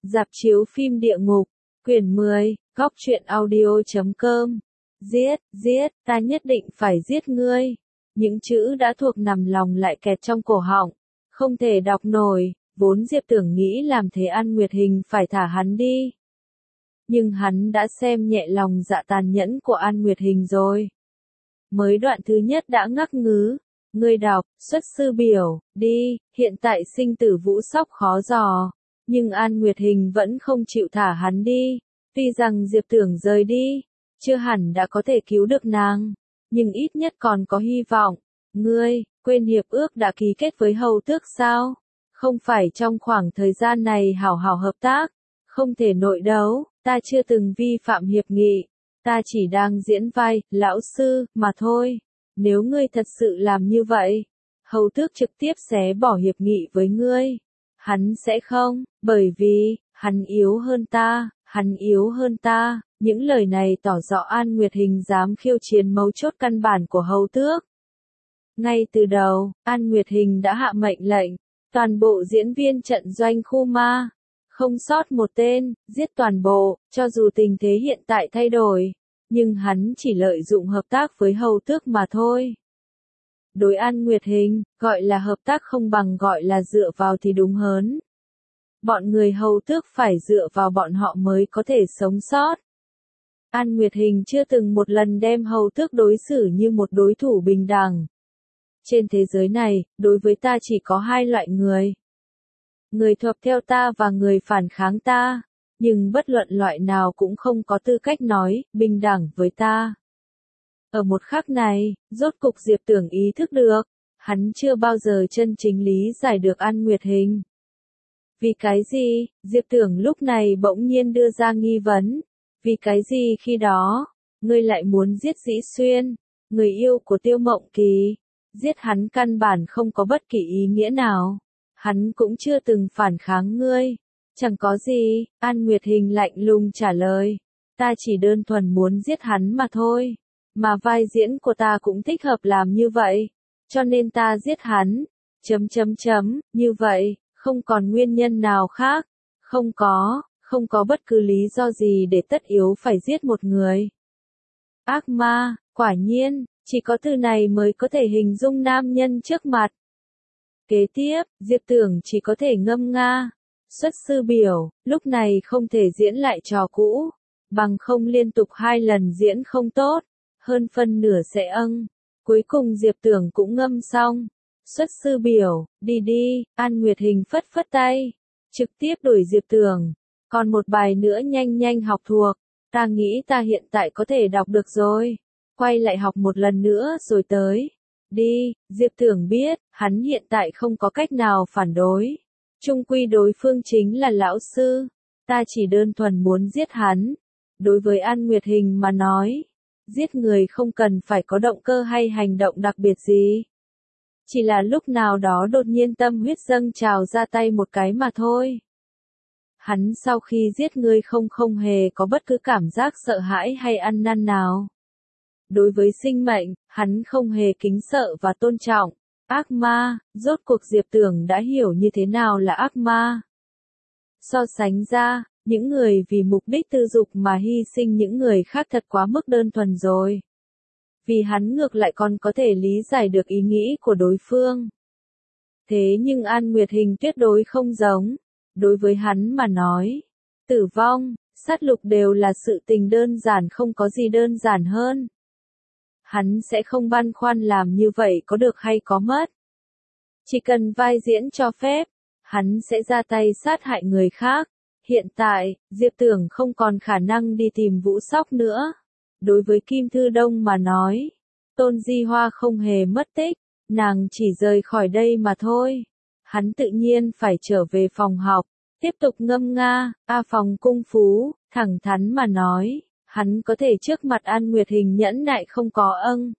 Rạp chiếu phim địa ngục, quyển 10, góc truyện audio.com. Giết, ta nhất định phải giết ngươi. Những chữ đã thuộc nằm lòng lại kẹt trong cổ họng, không thể đọc nổi, vốn Diệp Tưởng nghĩ làm thế An Nguyệt Hình phải thả hắn đi. Nhưng hắn đã xem nhẹ lòng dạ tàn nhẫn của An Nguyệt Hình rồi. Mới đoạn thứ nhất đã ngắc ngứ, ngươi đọc, xuất sư biểu, đi, hiện tại sinh tử Vũ Sóc khó dò. Nhưng An Nguyệt Hình vẫn không chịu thả hắn đi, tuy rằng Diệp Tưởng rời đi, chưa hẳn đã có thể cứu được nàng, nhưng ít nhất còn có hy vọng. Ngươi, quên hiệp ước đã ký kết với Hầu Tước sao? Không phải trong khoảng thời gian này hảo hảo hợp tác, không thể nội đấu, ta chưa từng vi phạm hiệp nghị, ta chỉ đang diễn vai, lão sư, mà thôi. Nếu ngươi thật sự làm như vậy, Hầu Tước trực tiếp xé bỏ hiệp nghị với ngươi. Hắn sẽ không, bởi vì, hắn yếu hơn ta, những lời này tỏ rõ An Nguyệt Hình dám khiêu chiến mấu chốt căn bản của Hầu Tước. Ngay từ đầu, An Nguyệt Hình đã hạ mệnh lệnh, toàn bộ diễn viên trận doanh khu ma, không sót một tên, giết toàn bộ, cho dù tình thế hiện tại thay đổi, nhưng hắn chỉ lợi dụng hợp tác với Hầu Tước mà thôi. Đối An Nguyệt Hình, gọi là hợp tác không bằng gọi là dựa vào thì đúng hơn. Bọn người Hầu Tước phải dựa vào bọn họ mới có thể sống sót. An Nguyệt Hình chưa từng một lần đem Hầu Tước đối xử như một đối thủ bình đẳng. Trên thế giới này, đối với ta chỉ có hai loại người. Người thuận theo ta và người phản kháng ta, nhưng bất luận loại nào cũng không có tư cách nói, bình đẳng với ta. Ở một khắc này, rốt cục Diệp Tưởng ý thức được, hắn chưa bao giờ chân chính lý giải được An Nguyệt Hình. Vì cái gì, Diệp Tưởng lúc này bỗng nhiên đưa ra nghi vấn, vì cái gì khi đó, ngươi lại muốn giết Dĩ Xuyên, người yêu của Tiêu Mộng Kỳ, giết hắn căn bản không có bất kỳ ý nghĩa nào, hắn cũng chưa từng phản kháng ngươi, chẳng có gì, An Nguyệt Hình lạnh lùng trả lời, ta chỉ đơn thuần muốn giết hắn mà thôi. Mà vai diễn của ta cũng thích hợp làm như vậy, cho nên ta giết hắn, như vậy, không còn nguyên nhân nào khác, không có bất cứ lý do gì để tất yếu phải giết một người. Ác ma, quả nhiên, chỉ có từ này mới có thể hình dung nam nhân trước mặt. Kế tiếp, Diệp Tưởng chỉ có thể ngâm nga, xuất sư biểu, lúc này không thể diễn lại trò cũ, bằng không liên tục 2 lần diễn không tốt. Hơn phân nửa sẽ cuối cùng Diệp Tưởng cũng ngâm xong. Xuất sư biểu, đi, An Nguyệt Hình phất phất tay, trực tiếp đuổi Diệp Tưởng. Còn một bài nữa nhanh học thuộc, ta nghĩ ta hiện tại có thể đọc được rồi. Quay lại học một lần nữa rồi tới. Đi, Diệp Tưởng biết, hắn hiện tại không có cách nào phản đối. Chung quy đối phương chính là lão sư, ta chỉ đơn thuần muốn giết hắn. Đối với An Nguyệt Hình mà nói, giết người không cần phải có động cơ hay hành động đặc biệt gì. Chỉ là lúc nào đó đột nhiên tâm huyết dâng trào ra tay một cái mà thôi. Hắn sau khi giết ngươi không hề có bất cứ cảm giác sợ hãi hay ăn năn nào. Đối với sinh mệnh, hắn không hề kính sợ và tôn trọng. Ác ma, rốt cuộc Diệp Tưởng đã hiểu như thế nào là ác ma. So sánh ra, những người vì mục đích tư dục mà hy sinh những người khác thật quá mức đơn thuần rồi. Vì hắn ngược lại còn có thể lý giải được ý nghĩ của đối phương. Thế nhưng An Nguyệt Hình tuyệt đối không giống. Đối với hắn mà nói, tử vong, sát lục đều là sự tình đơn giản, không có gì đơn giản hơn. Hắn sẽ không băn khoăn làm như vậy có được hay có mất. Chỉ cần vai diễn cho phép, hắn sẽ ra tay sát hại người khác. Hiện tại, Diệp Tưởng không còn khả năng đi tìm Vũ Sóc nữa. Đối với Kim Thư Đông mà nói, Tôn Di Hoa không hề mất tích, nàng chỉ rời khỏi đây mà thôi. Hắn tự nhiên phải trở về phòng học, tiếp tục ngâm nga, phòng cung phú, thẳng thắn mà nói, hắn có thể trước mặt An Nguyệt Hình nhẫn nại không có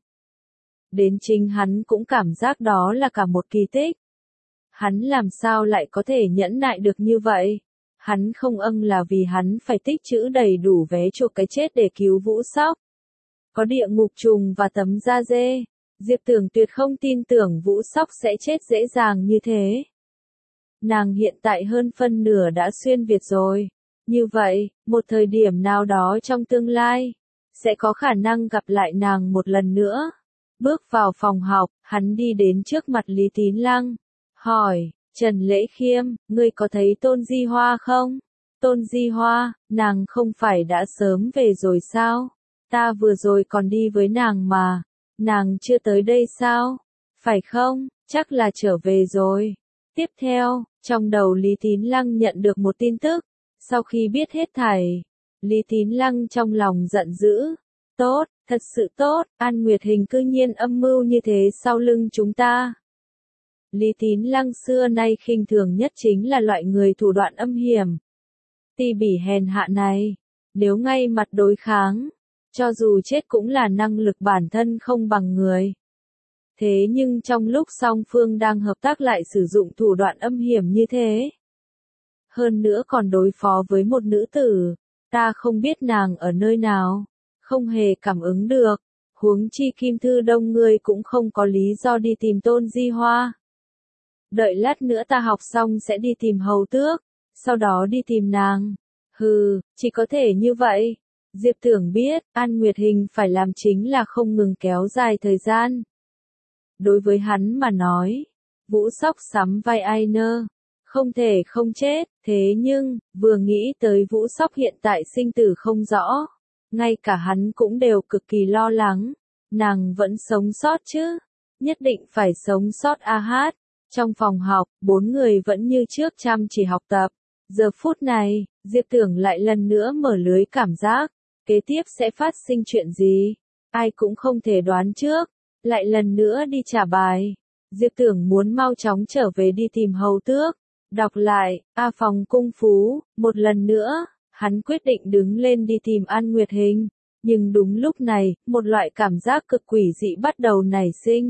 đến chính hắn cũng cảm giác đó là cả một kỳ tích. Hắn làm sao lại có thể nhẫn nại được như vậy? Hắn không là vì hắn phải tích trữ đầy đủ vé chuộc cái chết để cứu Vũ Sóc. Có địa ngục trùng và tấm da dê, Diệp Tưởng tuyệt không tin tưởng Vũ Sóc sẽ chết dễ dàng như thế. nàng hiện tại hơn phân nửa đã xuyên Việt rồi. Như vậy, một thời điểm nào đó trong tương lai, sẽ có khả năng gặp lại nàng một lần nữa. Bước vào phòng học, hắn đi đến trước mặt Lý Tín Lăng, hỏi, Trần Lễ Khiêm, ngươi có thấy Tôn Di Hoa không? Tôn Di Hoa, nàng không phải đã sớm về rồi sao? Ta vừa rồi còn đi với nàng mà, nàng chưa tới đây sao? Phải không, chắc là trở về rồi. Tiếp theo, trong đầu Lý Tín Lăng nhận được một tin tức, sau khi biết hết thảy, Lý Tín Lăng trong lòng giận dữ. Tốt, thật sự tốt, An Nguyệt Hình cư nhiên âm mưu như thế sau lưng chúng ta. Lý Tín Lăng xưa nay khinh thường nhất chính là loại người thủ đoạn âm hiểm. Ti bỉ hèn hạ này, nếu ngay mặt đối kháng, cho dù chết cũng là năng lực bản thân không bằng người. Thế nhưng trong lúc song phương đang hợp tác lại sử dụng thủ đoạn âm hiểm như thế. Hơn nữa còn đối phó với một nữ tử, ta không biết nàng ở nơi nào, không hề cảm ứng được, huống chi Kim Thư Đông ngươi cũng không có lý do đi tìm Tôn Di Hoa. Đợi lát nữa ta học xong sẽ đi tìm Hầu Tước, sau đó đi tìm nàng. Hừ, chỉ có thể như vậy. Diệp Tưởng biết, An Nguyệt Hình phải làm chính là không ngừng kéo dài thời gian. Đối với hắn mà nói, Vũ Sóc sắm vai Ainer, không thể không chết, thế nhưng, vừa nghĩ tới Vũ Sóc hiện tại sinh tử không rõ, ngay cả hắn cũng đều cực kỳ lo lắng, nàng vẫn sống sót chứ, nhất định phải sống sót a hát. Trong phòng học, 4 người vẫn như trước chăm chỉ học tập, giờ phút này, Diệp Tưởng lại lần nữa mở lưới cảm giác, kế tiếp sẽ phát sinh chuyện gì, ai cũng không thể đoán trước, lại lần nữa đi trả bài. Diệp Tưởng muốn mau chóng trở về đi tìm Hầu Tước, đọc lại, phòng cung phú, một lần nữa, hắn quyết định đứng lên đi tìm An Nguyệt Hình, nhưng đúng lúc này, một loại cảm giác cực quỷ dị bắt đầu nảy sinh.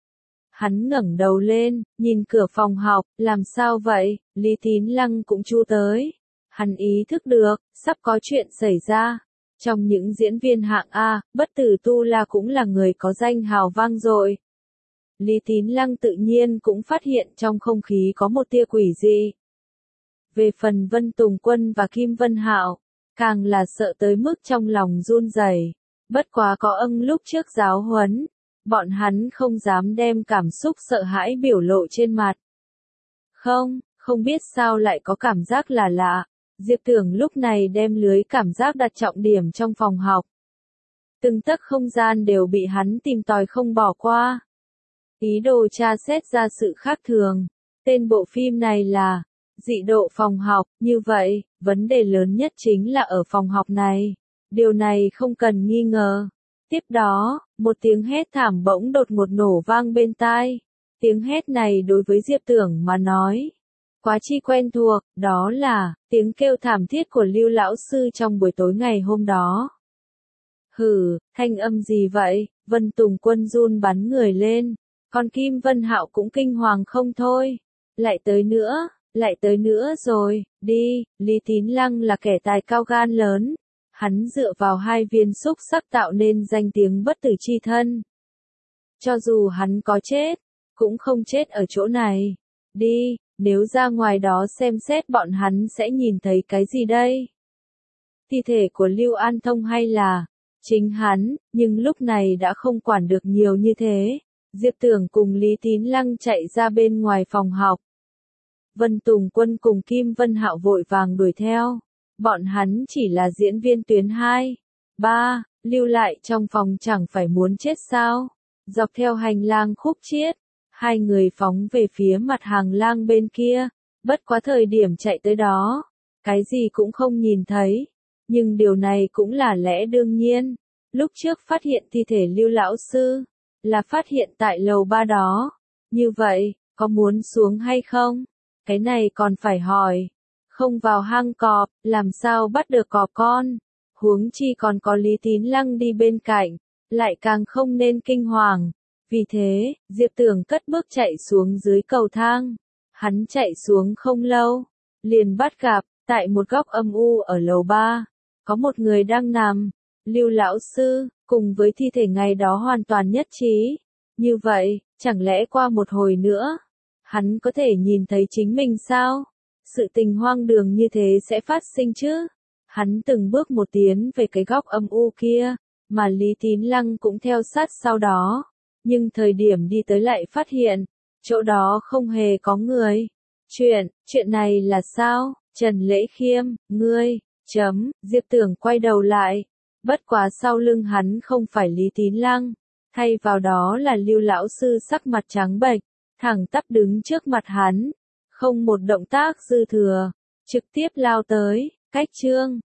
Hắn ngẩng đầu lên, nhìn cửa phòng học, làm sao vậy, Lý Tín Lăng cũng chu tới. Hắn ý thức được, sắp có chuyện xảy ra. Trong những diễn viên hạng A, Bất Tử Tu La cũng là người có danh hào vang dội. Lý Tín Lăng tự nhiên cũng phát hiện trong không khí có một tia quỷ dị. Về phần Vân Tùng Quân và Kim Vân Hạo, càng là sợ tới mức trong lòng run rẩy. Bất quá có lúc trước giáo huấn, bọn hắn không dám đem cảm xúc sợ hãi biểu lộ trên mặt. Không biết sao lại có cảm giác là lạ. Diệp Tưởng lúc này đem lưới cảm giác đặt trọng điểm trong phòng học. Từng tấc không gian đều bị hắn tìm tòi không bỏ qua. Ý đồ tra xét ra sự khác thường. Tên bộ phim này là Dị độ phòng học, như vậy, vấn đề lớn nhất chính là ở phòng học này. Điều này không cần nghi ngờ. Tiếp đó, một tiếng hét thảm bỗng đột ngột nổ vang bên tai. Tiếng hét này đối với Diệp Tưởng mà nói, quá chi quen thuộc, đó là tiếng kêu thảm thiết của Lưu lão sư trong buổi tối ngày hôm đó. Hừ, thanh âm gì vậy? Vân Tùng Quân run bắn người lên, còn Kim Vân Hạo cũng kinh hoàng không thôi. Lại tới nữa rồi, đi, Lý Tín Lăng là kẻ tài cao gan lớn. Hắn dựa vào 2 viên xúc sắc tạo nên danh tiếng bất tử chi thân. Cho dù hắn có chết, cũng không chết ở chỗ này. Đi, nếu ra ngoài đó xem xét bọn hắn sẽ nhìn thấy cái gì đây? Thi thể của Lưu An Thông hay là chính hắn, nhưng lúc này đã không quản được nhiều như thế. Diệp Tưởng cùng Lý Tín Lăng chạy ra bên ngoài phòng học. Vân Tùng Quân cùng Kim Vân Hạo vội vàng đuổi theo. Bọn hắn chỉ là diễn viên tuyến 2, 3, lưu lại trong phòng chẳng phải muốn chết sao. Dọc theo hành lang khúc chiết, 2 người phóng về phía mặt hàng lang bên kia, bất quá thời điểm chạy tới đó, cái gì cũng không nhìn thấy. Nhưng điều này cũng là lẽ đương nhiên. Lúc trước phát hiện thi thể Lưu lão sư, là phát hiện tại lầu 3 đó. Như vậy, có muốn xuống hay không? Cái này còn phải hỏi. Không vào hang cọp, làm sao bắt được cọp con? Huống chi còn có Lý Tín Lăng đi bên cạnh, lại càng không nên kinh hoàng. Vì thế, Diệp Tưởng cất bước chạy xuống dưới cầu thang. Hắn chạy xuống không lâu, liền bắt gặp, tại một góc âm u ở lầu 3, có một người đang nằm. Lưu lão sư, cùng với thi thể ngày đó hoàn toàn nhất trí. Như vậy, chẳng lẽ qua một hồi nữa, Hắn có thể nhìn thấy chính mình sao? Sự tình hoang đường như thế sẽ phát sinh chứ? Hắn từng bước một tiến về cái góc âm u kia, mà Lý Tín Lăng cũng theo sát sau đó. Nhưng thời điểm đi tới lại phát hiện, chỗ đó không hề có người. Chuyện này là sao? Trần Lễ Khiêm, ngươi, Diệp Tưởng quay đầu lại. Bất quá sau lưng hắn không phải Lý Tín Lăng, thay vào đó là Lưu lão sư sắc mặt trắng bệch, thẳng tắp đứng trước mặt hắn, không một động tác dư thừa, trực tiếp lao tới, cách chương